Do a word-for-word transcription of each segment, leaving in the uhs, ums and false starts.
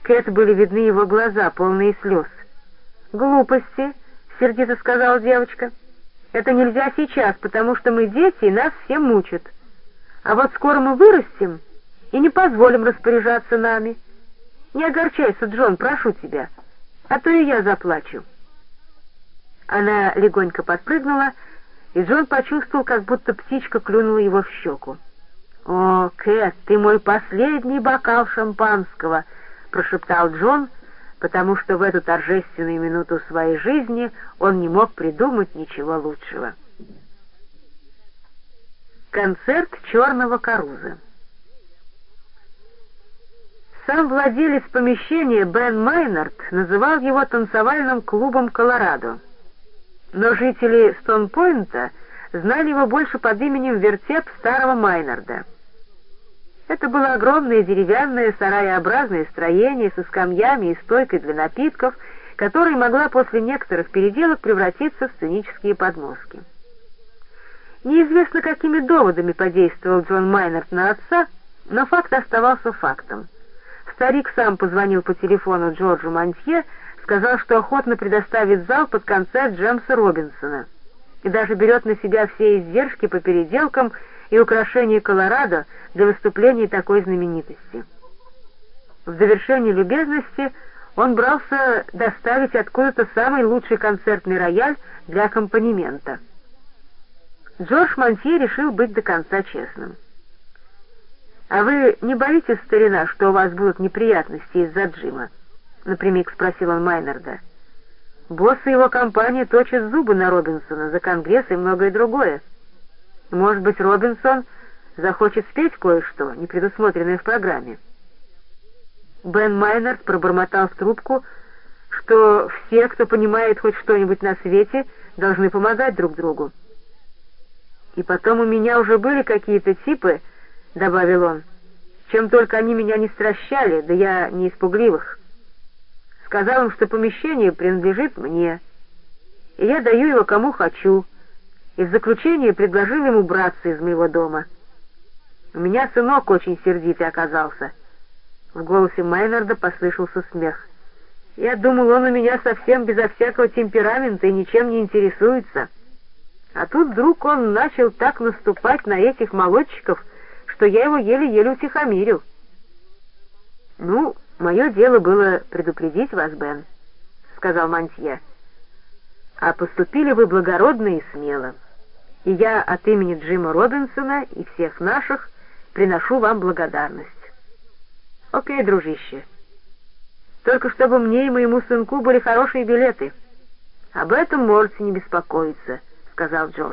Кэт были видны его глаза, полные слез. «Глупости», — сердито сказала девочка. «Это нельзя сейчас, потому что мы дети, и нас все мучат. А вот скоро мы вырастем и не позволим распоряжаться нами. Не огорчайся, Джон, прошу тебя, а то и я заплачу». Она легонько подпрыгнула, и Джон почувствовал, как будто птичка клюнула его в щеку. «О, Кэт, ты мой последний бокал шампанского», — прошептал Джон, потому что в эту торжественную минуту своей жизни он не мог придумать ничего лучшего. Концерт «Черного Каруза». Сам владелец помещения Бен Майнард называл его танцевальным клубом «Колорадо», но жители Стоун-Пойнта знали его больше под именем «Вертеп старого Майнарда». Это было огромное деревянное сараеобразное строение со скамьями и стойкой для напитков, которая могла после некоторых переделок превратиться в сценические подмостки. Неизвестно, какими доводами подействовал Джон Майнард на отца, но факт оставался фактом. Старик сам позвонил по телефону Джорджу Монтье, сказал, что охотно предоставит зал под концерт Джемса Робинсона и даже берет на себя все издержки по переделкам и украшению Колорадо для выступления такой знаменитости. В завершении любезности он брался доставить откуда-то самый лучший концертный рояль для аккомпанемента. Джордж Монтье решил быть до конца честным. «А вы не боитесь, старина, что у вас будут неприятности из-за Джима?» — напрямик спросил он Майнарда. «Босс и его компания точат зубы на Робинсона за Конгресс и многое другое. Может быть, Робинсон захочет спеть кое-что, не предусмотренное в программе». Бен Майнард пробормотал в трубку, что все, кто понимает хоть что-нибудь на свете, должны помогать друг другу. «И потом у меня уже были какие-то типы, — добавил он, — чем только они меня не стращали, да я не испугливых. Сказал им, что помещение принадлежит мне, и я даю его кому хочу, и в заключение предложил ему убраться из моего дома. У меня сынок очень сердитый оказался». В голосе Майнарда послышался смех. «Я думал, он у меня совсем безо всякого темперамента и ничем не интересуется. А тут вдруг он начал так наступать на этих молодчиков, что я его еле-еле утихомирил». «Ну, мое дело было предупредить вас, Бен», — сказал Монтье. «А поступили вы благородно и смело, и я от имени Джима Робинсона и всех наших приношу вам благодарность. Окей, дружище. Только чтобы мне и моему сынку были хорошие билеты. Об этом можете не беспокоиться», — сказал Джордж.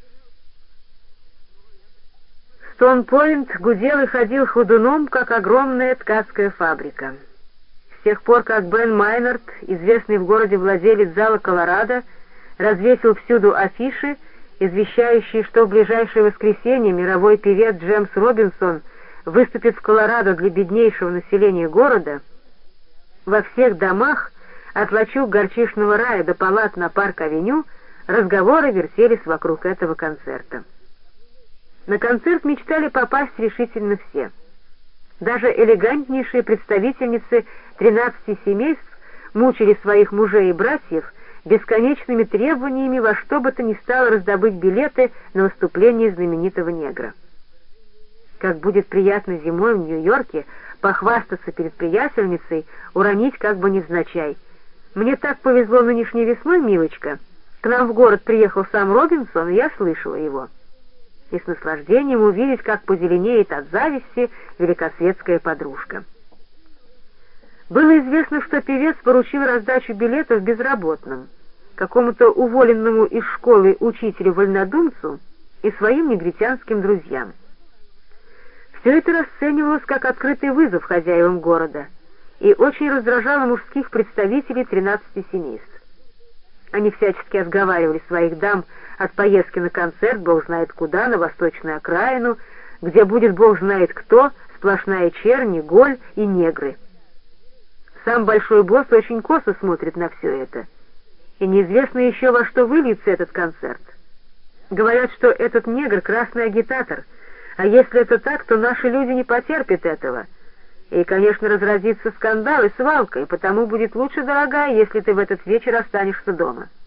Стоун-Пойнт гудел и ходил ходуном, как огромная ткацкая фабрика. С тех пор, как Бен Майнард, известный в городе владелец зала «Колорадо», развесил всюду афиши, извещающие, что в ближайшее воскресенье мировой певец Джемс Робинсон выступит в Колорадо для беднейшего населения города, во всех домах, от лачуг горчичного рая до палат на Парк-авеню, разговоры вертелись вокруг этого концерта. На концерт мечтали попасть решительно все. Даже элегантнейшие представительницы тринадцати семейств мучили своих мужей и братьев бесконечными требованиями во что бы то ни стало раздобыть билеты на выступление знаменитого негра. Как будет приятно зимой в Нью-Йорке похвастаться перед приятельницей, уронить как бы невзначай: «Мне так повезло нынешней весной, милочка, к нам в город приехал сам Робинсон, и я слышала его». И с наслаждением увидеть, как позеленеет от зависти великосветская подружка. Было известно, что певец поручил раздачу билетов безработным, какому-то уволенному из школы учителю-вольнодумцу и своим негритянским друзьям. Все это расценивалось как открытый вызов хозяевам города и очень раздражало мужских представителей тринадцати семейств. Они всячески отговаривали своих дам от поездки на концерт бог знает куда, на восточную окраину, где будет бог знает кто, сплошная чернь, голь и негры. Сам большой босс очень косо смотрит на все это, и неизвестно еще, во что выльется этот концерт. Говорят, что этот негр — красный агитатор, а если это так, то наши люди не потерпят этого, И, конечно, разразится скандал и свалка, и потому будет лучше, дорогая, если ты в этот вечер останешься дома».